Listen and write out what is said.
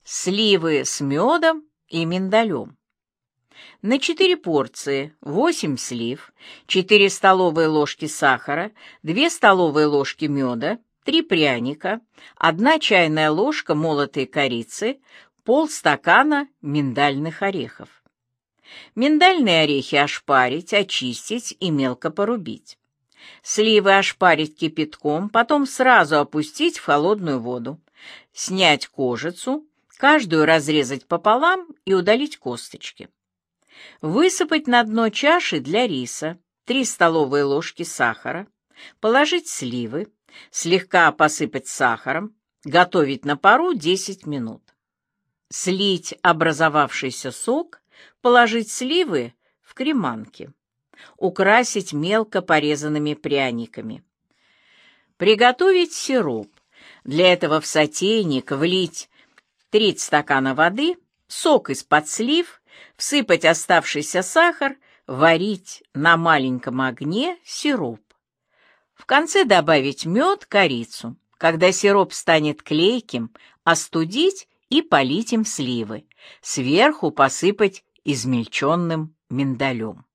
Сливы с медом и миндалем. На 4 порции 8 слив, 4 столовые ложки сахара, 2 столовые ложки меда, 3 пряника, 1 чайная ложка молотой корицы, полстакана миндальных орехов. Миндальные орехи ошпарить, очистить и мелко порубить. Сливы ошпарить кипятком, потом сразу опустить в холодную воду. Снять кожицу, каждую разрезать пополам и удалить косточки. Высыпать на дно чаши для риса 3 столовые ложки сахара, положить сливы, слегка посыпать сахаром, готовить на пару 10 минут. Слить образовавшийся сок, положить сливы в креманки. Украсить мелко порезанными пряниками. Приготовить сироп. Для этого в сотейник влить 3 стакана воды, сок из-под слив, всыпать оставшийся сахар, варить на маленьком огне сироп. В конце добавить мед, корицу. Когда сироп станет клейким, остудить и полить им сливы. Сверху посыпать измельченным миндалем.